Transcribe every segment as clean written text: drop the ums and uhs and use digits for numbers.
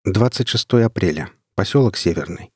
26 апреля. Поселок Северный.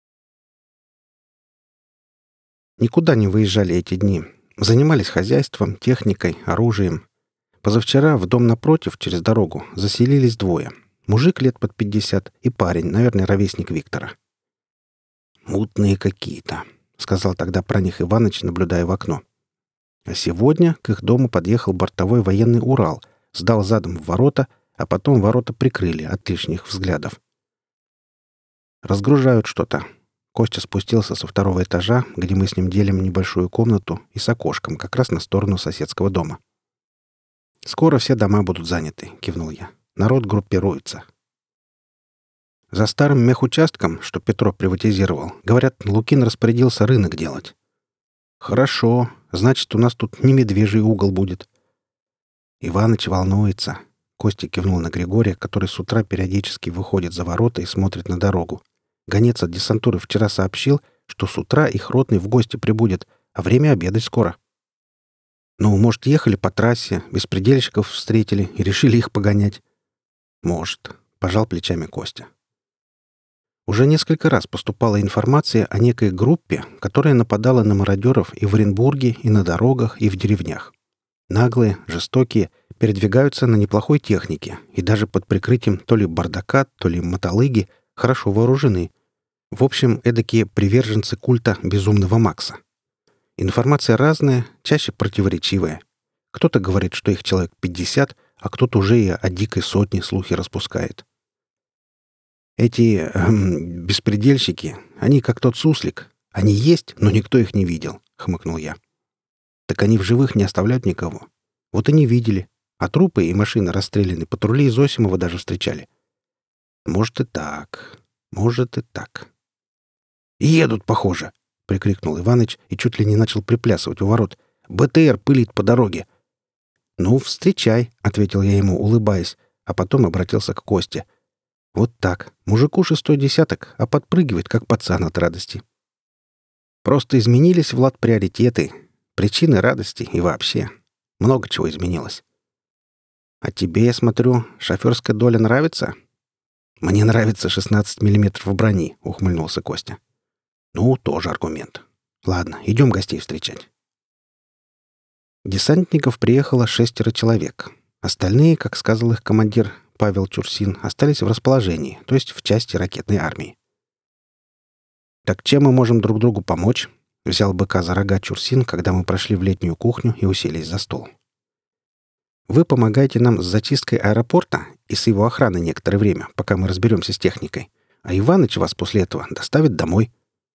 Никуда не выезжали эти дни. Занимались хозяйством, техникой, оружием. Позавчера в дом напротив, через дорогу, заселились двое. Мужик лет под 50 и парень, наверное, ровесник Виктора. «Мутные какие-то», — сказал тогда про них Иваныч, наблюдая в окно. А сегодня к их дому подъехал бортовой военный «Урал», сдал задом в ворота, а потом ворота прикрыли от лишних взглядов. Разгружают что-то. Костя спустился со второго этажа, где мы с ним делим небольшую комнату и с окошком, как раз на сторону соседского дома. «Скоро все дома будут заняты», — кивнул я. «Народ группируется». За старым мехучастком, что Петро приватизировал, говорят, Лукин распорядился рынок делать. «Хорошо. Значит, у нас тут не медвежий угол будет». Иваныч волнуется. Костя кивнул на Григория, который с утра периодически выходит за ворота и смотрит на дорогу. Гонец от десантуры вчера сообщил, что с утра их ротный в гости прибудет, а время обедать скоро. Ну, может, ехали по трассе, беспредельщиков встретили и решили их погонять? Может, пожал плечами Костя. Уже несколько раз поступала информация о некой группе, которая нападала на мародеров и в Оренбурге, и на дорогах, и в деревнях. Наглые, жестокие, передвигаются на неплохой технике и даже под прикрытием то ли бардака, то ли мотолыги хорошо вооружены. В общем, эдакие приверженцы культа Безумного Макса. Информация разная, чаще противоречивая. Кто-то говорит, что их человек 50, а кто-то уже и о дикой сотне слухи распускает. Эти беспредельщики, они как тот суслик. Они есть, но никто их не видел, — хмыкнул я. Так они в живых не оставляют никого. Вот и не видели. А трупы и машины расстрелянные патрули из Осимова даже встречали. Может и так. Может и так. «Едут, похоже!» — прикрикнул Иваныч и чуть ли не начал приплясывать у ворот. «БТР пылит по дороге!» «Ну, встречай!» — ответил я ему, улыбаясь, а потом обратился к Косте. «Вот так. Мужику 6-й десяток, а подпрыгивает, как пацан от радости. Просто изменились, Влад, приоритеты, причины радости и вообще. Много чего изменилось. А тебе, я смотрю, шоферская доля нравится?» «Мне нравится 16 миллиметров брони», — ухмыльнулся Костя. «Ну, тоже аргумент. Ладно, идем гостей встречать». Десантников приехало 6 человек. Остальные, как сказал их командир Павел Чурсин, остались в расположении, то есть в части ракетной армии. «Так чем мы можем друг другу помочь?» — взял быка за рога Чурсин, когда мы прошли в летнюю кухню и уселись за стол. «Вы помогаете нам с зачисткой аэропорта и с его охраной некоторое время, пока мы разберемся с техникой, а Иваныч вас после этого доставит домой».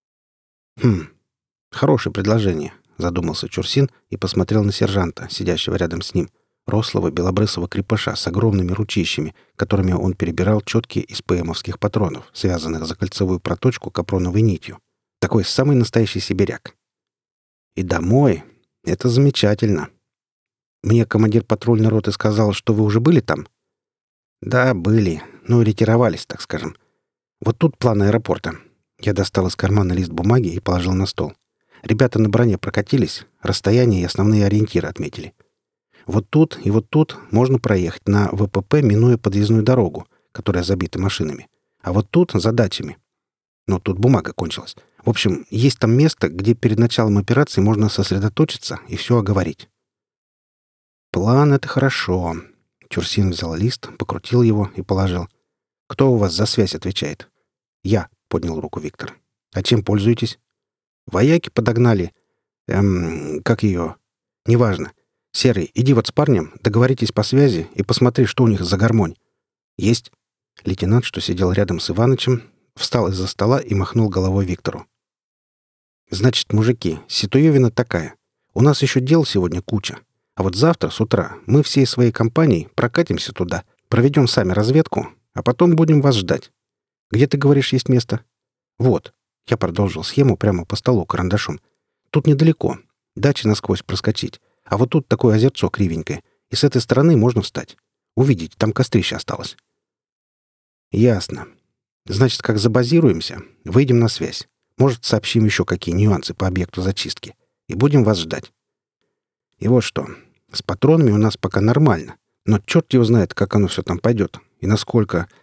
Хорошее предложение», — задумался Чурсин и посмотрел на сержанта, сидящего рядом с ним, рослого белобрысого крепыша с огромными ручищами, которыми он перебирал четки из ПМовских патронов, связанных за кольцевую проточку капроновой нитью. Такой самый настоящий сибиряк. «И домой. Это замечательно. Мне командир патрульной роты сказал, что вы уже были там?» «Да, были. Ну, ретировались, так скажем. Вот тут план аэропорта». Я достал из кармана лист бумаги и положил на стол. Ребята на броне прокатились, расстояние и основные ориентиры отметили. Вот тут и вот тут можно проехать на ВПП, минуя подъездную дорогу, которая забита машинами. А вот тут — задачами. Но тут бумага кончилась. В общем, есть там место, где перед началом операции можно сосредоточиться и все оговорить. «План — это хорошо». Чурсин взял лист, покрутил его и положил. «Кто у вас за связь отвечает?» «Я», — поднял руку Виктор. «А чем пользуетесь?» «Вояки подогнали. Как ее? Неважно. Серый, иди вот с парнем, договоритесь по связи и посмотри, что у них за гармонь». «Есть». Лейтенант, что сидел рядом с Иванычем, встал из-за стола и махнул головой Виктору. «Значит, мужики, ситуевина такая. У нас еще дел сегодня куча. А вот завтра с утра мы всей своей компанией прокатимся туда, проведем сами разведку, а потом будем вас ждать. Где, ты говоришь, есть место?» «Вот». Я продолжил схему прямо по столу карандашом. «Тут недалеко. Дачи насквозь проскочить. А вот тут такое озерцо кривенькое. И с этой стороны можно встать. Увидеть, там кострище осталось». «Ясно. Значит, как забазируемся, выйдем на связь. Может, сообщим еще какие нюансы по объекту зачистки. И будем вас ждать. И вот что. С патронами у нас пока нормально. Но черт его знает, как оно все там пойдет. И насколько...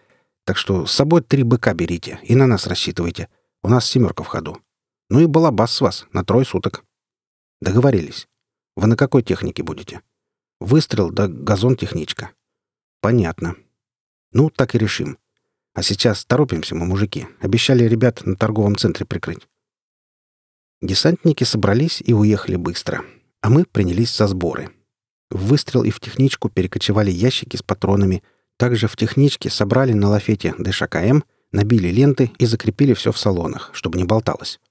Так что с собой 3 быка берите и на нас рассчитывайте. У нас 7 в ходу. Ну и балабас с вас на 3 суток. Договорились. Вы на какой технике будете? Выстрел да газон-техничка. Понятно. Ну, так и решим. А сейчас торопимся мы, мужики. Обещали ребят на торговом центре прикрыть. Десантники собрались и уехали быстро. А мы принялись за сборы. В выстрел и в техничку перекочевали ящики с патронами. Также в техничке собрали на лафете ДШКМ, набили ленты и закрепили все в салонах, чтобы не болталось.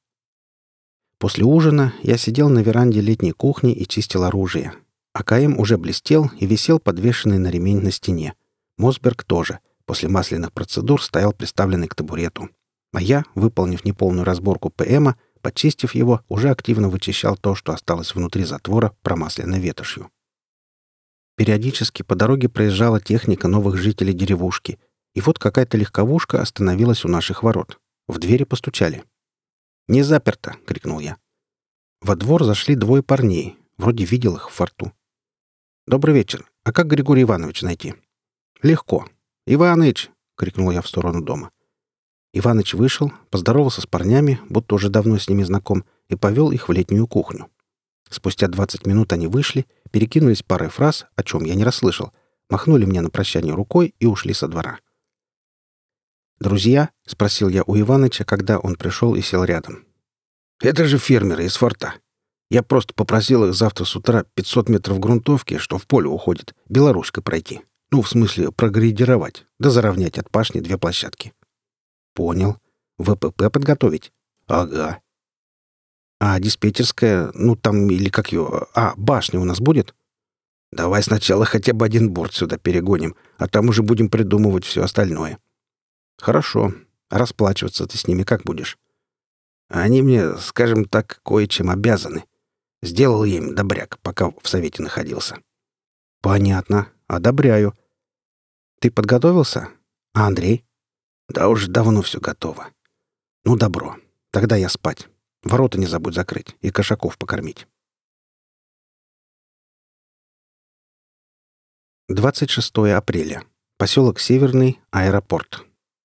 После ужина я сидел на веранде летней кухни и чистил оружие. АКМ уже блестел и висел подвешенный на ремень на стене. Мосберг тоже. После масляных процедур стоял приставленный к табурету. А я, выполнив неполную разборку ПМа, почистив его, уже активно вычищал то, что осталось внутри затвора, промасленной ветошью. Периодически по дороге проезжала техника новых жителей деревушки, и вот какая-то легковушка остановилась у наших ворот. В двери постучали. «Не заперто!» — крикнул я. Во двор зашли 2 парней. Вроде видел их в форту. «Добрый вечер. А как Григорий Иванович найти?» «Легко. Иваныч!» — крикнул я в сторону дома. Иваныч вышел, поздоровался с парнями, будто уже давно с ними знаком, и повел их в летнюю кухню. Спустя 20 минут они вышли, перекинулись парой фраз, о чем я не расслышал, махнули мне на прощание рукой и ушли со двора. «Друзья?» — спросил я у Иваныча, когда он пришел и сел рядом. «Это же фермеры из форта. Я просто попросил их завтра с утра 500 метров грунтовки, что в поле уходит, белорусской пройти. Ну, в смысле, прогрейдировать, да заровнять от пашни 2 площадки». «Понял. ВПП подготовить?» «Ага». «А диспетчерская, ну там или как ее... А, башня у нас будет?» «Давай сначала хотя бы 1 борт сюда перегоним, а там уже будем придумывать все остальное». «Хорошо. А расплачиваться ты с ними как будешь?» «Они мне, скажем так, кое-чем обязаны. Сделал я им добряк, пока в совете находился». «Понятно. Одобряю. Ты подготовился? А Андрей?» «Да уж давно все готово». «Ну, добро. Тогда я спать. Ворота не забудь закрыть и кошаков покормить». 26 апреля. Поселок Северный, аэропорт.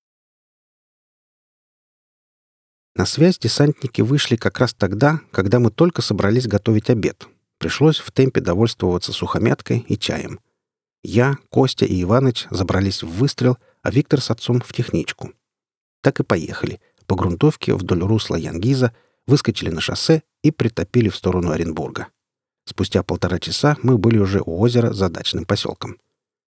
На связь десантники вышли как раз тогда, когда мы только собрались готовить обед. Пришлось в темпе довольствоваться сухомяткой и чаем. Я, Костя и Иваныч забрались в выстрел, а Виктор с отцом в техничку. Так и поехали. По грунтовке вдоль русла Янгиза, выскочили на шоссе и притопили в сторону Оренбурга. Спустя 1,5 часа мы были уже у озера за дачным поселком.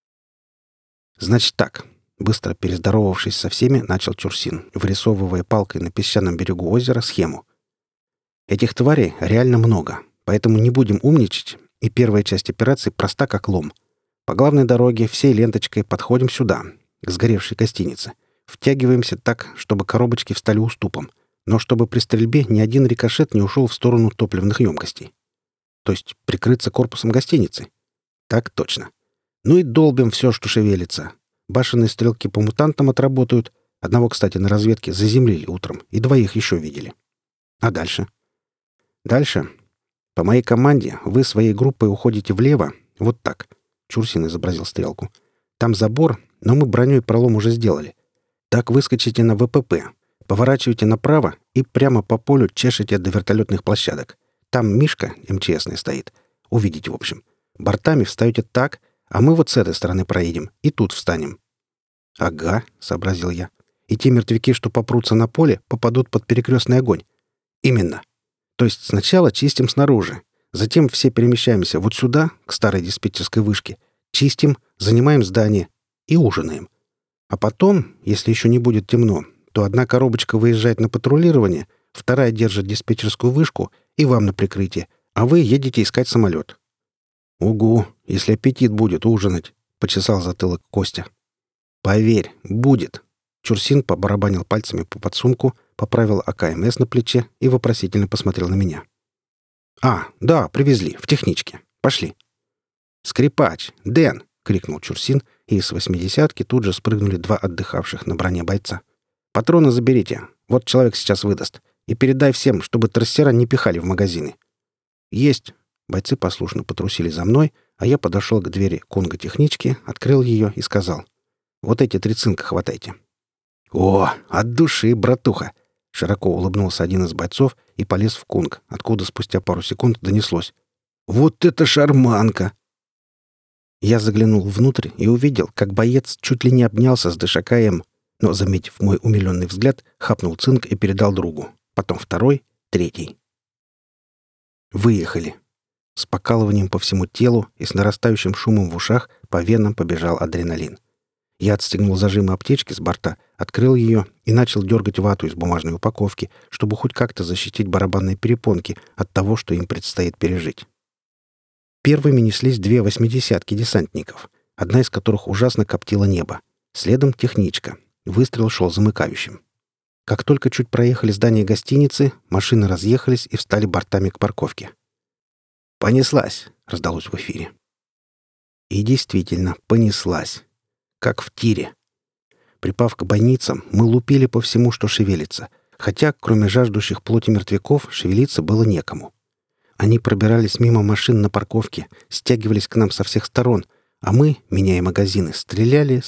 «Значит так», — быстро перездоровавшись со всеми, начал Чурсин, вырисовывая палкой на песчаном берегу озера схему. «Этих тварей реально много, поэтому не будем умничать, и первая часть операции проста как лом. По главной дороге всей ленточкой подходим сюда, к сгоревшей гостинице. Втягиваемся так, чтобы коробочки встали уступом, но чтобы при стрельбе ни один рикошет не ушел в сторону топливных емкостей. То есть прикрыться корпусом гостиницы? Так точно. Ну и долбим все, что шевелится. Башенные стрелки по мутантам отработают. Одного, кстати, на разведке заземлили утром, и 2 еще видели. А дальше? Дальше. По моей команде вы своей группой уходите влево, вот так. Чурсин изобразил стрелку. Там забор, но мы броню и пролом уже сделали. Так выскочите на ВПП, поворачиваете направо и прямо по полю чешете до вертолетных площадок. Там Мишка, МЧСный, стоит. Увидите, в общем. Бортами встаете так, а мы вот с этой стороны проедем и тут встанем. «Ага», — сообразил я. «И те мертвяки, что попрутся на поле, попадут под перекрестный огонь». «Именно. То есть сначала чистим снаружи, затем все перемещаемся вот сюда, к старой диспетчерской вышке, чистим, занимаем здание и ужинаем. А потом, если еще не будет темно, то 1 коробочка выезжает на патрулирование, 2 держит диспетчерскую вышку и вам на прикрытие, а вы едете искать самолет». «Угу, если аппетит будет ужинать», — почесал затылок Костя. «Поверь, будет». Чурсин побарабанил пальцами по подсумку, поправил АКМС на плече и вопросительно посмотрел на меня. «А, да, привезли, в техничке. Пошли». «Скрипач! Дэн!» — крикнул Чурсин, и с 80-ки тут же спрыгнули 2 отдыхавших на броне бойца. «Патроны заберите. Вот человек сейчас выдаст. И передай всем, чтобы трассера не пихали в магазины». «Есть!» Бойцы послушно потрусили за мной, а я подошел к двери конго-технички, открыл ее и сказал: «Вот эти 3 цинка хватайте. «О, от души, братуха!» Широко улыбнулся один из бойцов и полез в кунг, откуда спустя пару секунд донеслось. «Вот это шарманка!» Я заглянул внутрь и увидел, как боец чуть ли не обнялся с ДШК-М, но, заметив мой умиленный взгляд, хапнул цинк и передал другу. Потом второй, третий. Выехали. С покалыванием по всему телу и с нарастающим шумом в ушах по венам побежал адреналин. Я отстегнул зажимы аптечки с борта, открыл ее и начал дергать вату из бумажной упаковки, чтобы хоть как-то защитить барабанные перепонки от того, что им предстоит пережить. Первыми неслись две восьмидесятки десантников, одна из которых ужасно коптила небо. Следом техничка. Выстрел шел замыкающим. Как только чуть проехали здание гостиницы, машины разъехались и встали бортами к парковке. «Понеслась!» — раздалось в эфире. И действительно, понеслась. Как в тире. Припав к бойницам, мы лупили по всему, что шевелится, хотя, кроме жаждущих плоти мертвяков, шевелиться было некому. Они пробирались мимо машин на парковке, стягивались к нам со всех сторон, а мы, меняя магазины, стреляли.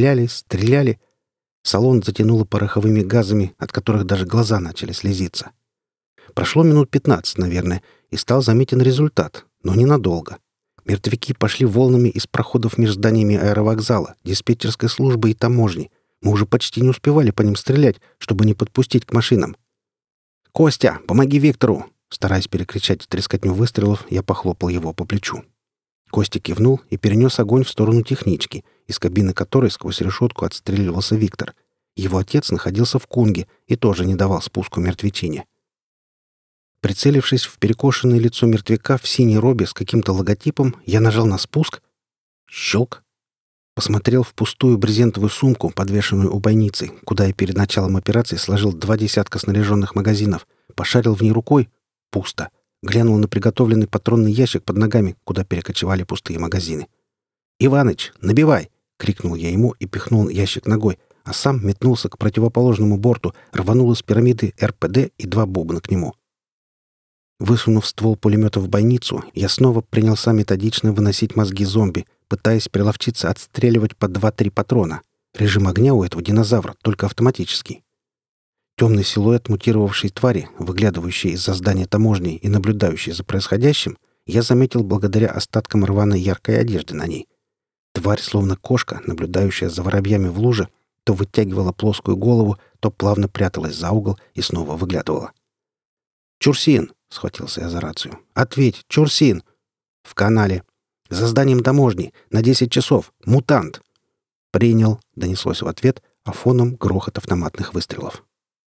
Салон затянуло пороховыми газами, от которых даже глаза начали слезиться. Прошло минут 15, наверное, и стал заметен результат, но ненадолго. Мертвяки пошли волнами из проходов между зданиями аэровокзала, диспетчерской службы и таможни. Мы уже почти не успевали по ним стрелять, чтобы не подпустить к машинам. «Костя, помоги Виктору!» Стараясь перекричать трескотню выстрелов, я похлопал его по плечу. Костя кивнул и перенес огонь в сторону технички, из кабины которой сквозь решетку отстреливался Виктор. Его отец находился в кунге и тоже не давал спуску мертвечине. Прицелившись в перекошенное лицо мертвяка в синей робе с каким-то логотипом, я нажал на спуск. Щелк. Посмотрел в пустую брезентовую сумку, подвешенную у бойницы, куда я перед началом операции сложил 2 десятка снаряженных магазинов, пошарил в ней рукой. Пусто. Глянул на приготовленный патронный ящик под ногами, куда перекочевали пустые магазины. «Иваныч, набивай!» — крикнул я ему и пихнул ящик ногой, а сам метнулся к противоположному борту, рванул из пирамиды РПД и 2 бубна к нему. Высунув ствол пулемета в бойницу, я снова принялся методично выносить мозги зомби, пытаясь приловчиться отстреливать по 2-3 патрона. Режим огня у этого динозавра только автоматический. Темный силуэт мутировавшей твари, выглядывающей из-за здания таможни и наблюдающей за происходящим, я заметил благодаря остаткам рваной яркой одежды на ней. Тварь, словно кошка, наблюдающая за воробьями в луже, то вытягивала плоскую голову, то плавно пряталась за угол и снова выглядывала. «Чурсин!» — схватился я за рацию. «Ответь! Чурсин!» «В канале! За зданием таможни! На 10 часов! Мутант!» «Принял!» — донеслось в ответ, а фоном грохот автоматных выстрелов.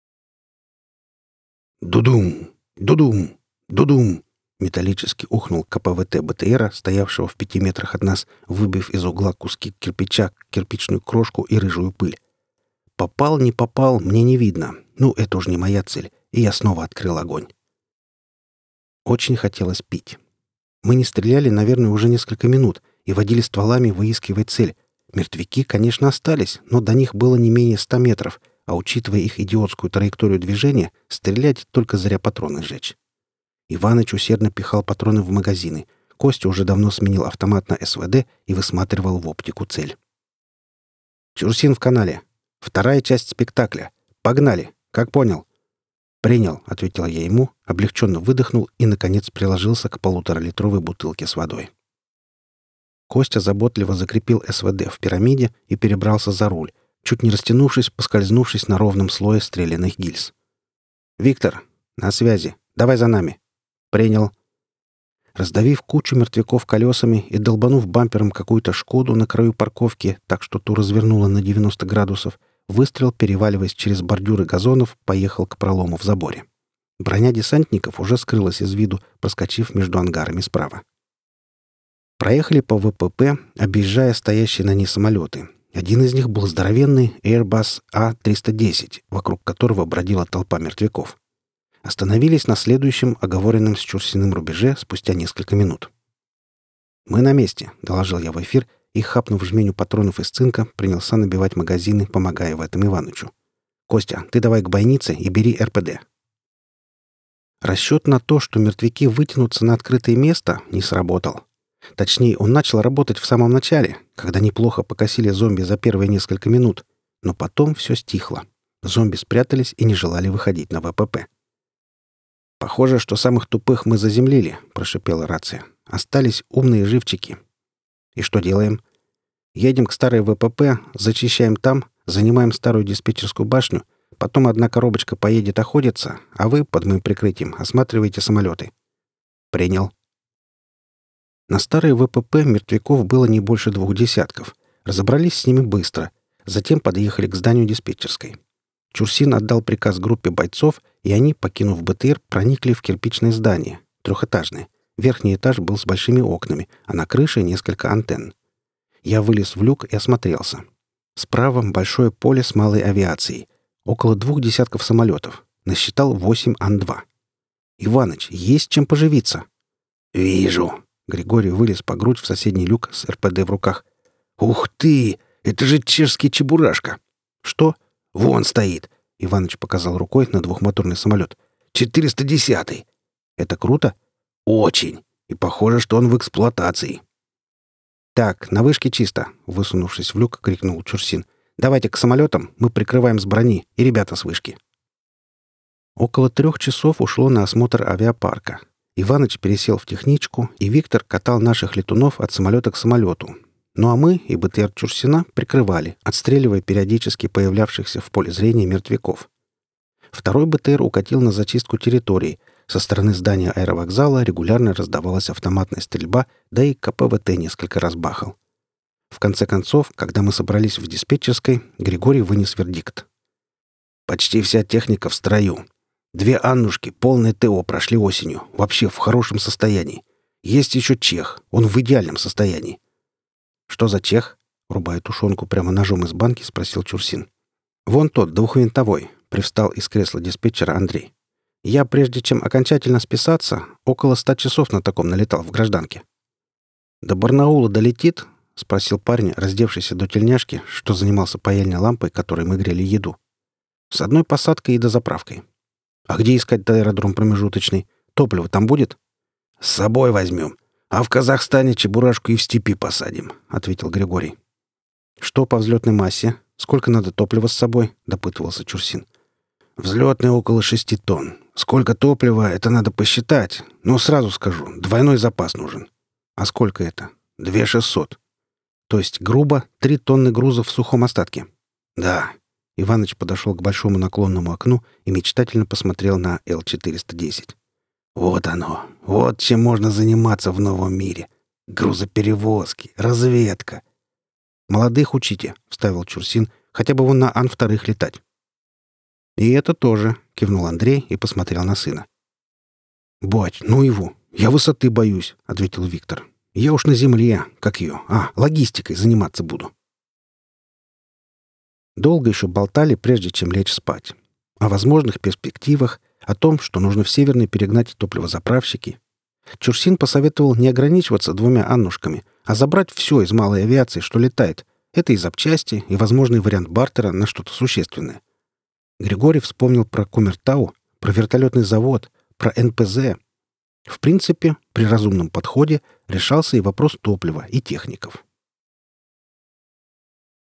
«Дудум! Дудум! Дудум!» Металлически ухнул КПВТ БТРа, стоявшего в 5 метрах от нас, выбив из угла куски кирпича, кирпичную крошку и рыжую пыль. Попал, не попал, мне не видно. Ну, это уж не моя цель, и я снова открыл огонь. Очень хотелось пить. Мы не стреляли, наверное, уже несколько минут и водили стволами, выискивая цель. Мертвяки, конечно, остались, но до них было не менее 100 метров, а учитывая их идиотскую траекторию движения, стрелять только зря патроны сжечь. Иваныч усердно пихал патроны в магазины. Костя уже давно сменил автомат на СВД и высматривал в оптику цель. «Чурсин в канале. 2-я часть спектакля. Погнали. Как понял?» «Принял», — ответил я ему, облегченно выдохнул и, наконец, приложился к 1,5-литровой бутылке с водой. Костя заботливо закрепил СВД в пирамиде и перебрался за руль, чуть не растянувшись, поскользнувшись на ровном слое стрелянных гильз. «Виктор, на связи. Давай за нами». «Принял». Раздавив кучу мертвяков колесами и долбанув бампером какую-то «Шкоду» на краю парковки, так что ту развернуло на 90 градусов, выстрел, переваливаясь через бордюры газонов, поехал к пролому в заборе. Броня десантников уже скрылась из виду, проскочив между ангарами справа. Проехали по ВПП, объезжая стоящие на ней самолеты. Один из них был здоровенный Airbus A310, вокруг которого бродила толпа мертвяков. Остановились на следующем оговоренном с Чурсиным рубеже спустя несколько минут. «Мы на месте», — доложил я в эфир, и, хапнув жменю патронов из цинка, принялся набивать магазины, помогая в этом Иванычу. «Костя, ты давай к бойнице и бери РПД». Расчет на то, что мертвяки вытянутся на открытое место, не сработал. Точнее, он начал работать в самом начале, когда неплохо покосили зомби за первые несколько минут. Но потом все стихло. Зомби спрятались и не желали выходить на ВПП. «Похоже, что самых тупых мы заземлили», — прошипела рация. «Остались умные живчики». «И что делаем?» «Едем к старой ВПП, зачищаем там, занимаем старую диспетчерскую башню, потом одна коробочка поедет охотиться, а вы, под моим прикрытием, осматриваете самолеты». «Принял». На старой ВПП мертвяков было не больше 2 десятков. Разобрались с ними быстро. Затем подъехали к зданию диспетчерской. Чурсин отдал приказ группе бойцов, и они, покинув БТР, проникли в кирпичное здание, 3-этажное. Верхний этаж был с большими окнами, а на крыше несколько антенн. Я вылез в люк и осмотрелся. Справа большое поле с малой авиацией. Около 2 десятков самолетов. Насчитал 8 Ан-2. «Иваныч, есть чем поживиться?» «Вижу». Григорий вылез по грудь в соседний люк с РПД в руках. «Ух ты! Это же чешский чебурашка!» «Что?» «Вон стоит!» — Иваныч показал рукой на двухмоторный самолет. 410-й!» «Это круто?» «Очень! И похоже, что он в эксплуатации!» «Так, на вышке чисто!» — высунувшись в люк, крикнул Чурсин. «Давайте к самолетам, мы прикрываем с брони, и ребята с вышки!» Около 3 часов ушло на осмотр авиапарка. Иваныч пересел в техничку, и Виктор катал наших летунов от самолета к самолету. Ну а мы и БТР Чурсина прикрывали, отстреливая периодически появлявшихся в поле зрения мертвяков. Второй БТР укатил на зачистку территории. Со стороны здания аэровокзала регулярно раздавалась автоматная стрельба, да и КПВТ несколько раз бахал. В конце концов, когда мы собрались в диспетчерской, Григорий вынес вердикт. «Почти вся техника в строю. 2 Аннушки, полное ТО, прошли осенью. Вообще в хорошем состоянии. Есть еще чех. Он в идеальном состоянии». «Что за чех?» — рубая тушенку прямо ножом из банки, спросил Чурсин. «Вон тот, 2-винтовой», — привстал из кресла диспетчера Андрей. «Я, прежде чем окончательно списаться, около 100 часов на таком налетал в гражданке». «До Барнаула долетит?» — спросил парень, раздевшийся до тельняшки, что занимался паяльной лампой, которой мы грели еду. «С одной посадкой и дозаправкой». «А где искать-то аэродром промежуточный? Топливо там будет?» «С собой возьмем. А в Казахстане чебурашку и в степи посадим», — ответил Григорий. «Что по взлетной массе? Сколько надо топлива с собой?» — допытывался Чурсин. «Взлетная около 6 тонн. Сколько топлива, это надо посчитать. Но сразу скажу, двойной запас нужен». «А сколько это?» 2600. То есть, грубо, 3 тонны груза в сухом остатке?» «Да». Иваныч подошел к большому наклонному окну и мечтательно посмотрел на Л-410. «Вот оно. Вот чем можно заниматься в новом мире. Грузоперевозки, разведка». «Молодых учите», — вставил Чурсин, — «хотя бы вон на Ан-2 летать». «И это тоже», — кивнул Андрей и посмотрел на сына. «Бать, ну его! Я высоты боюсь», — ответил Виктор. «Я уж на земле, как ее, логистикой заниматься буду». Долго еще болтали, прежде чем лечь спать. О возможных перспективах, о том, что нужно в Северный перегнать топливозаправщики. Чурсин посоветовал не ограничиваться 2 Аннушками, а забрать все из малой авиации, что летает. Это и запчасти, и возможный вариант бартера на что-то существенное. Григорий вспомнил про Кумертау, про вертолетный завод, про НПЗ. В принципе, при разумном подходе решался и вопрос топлива и техников.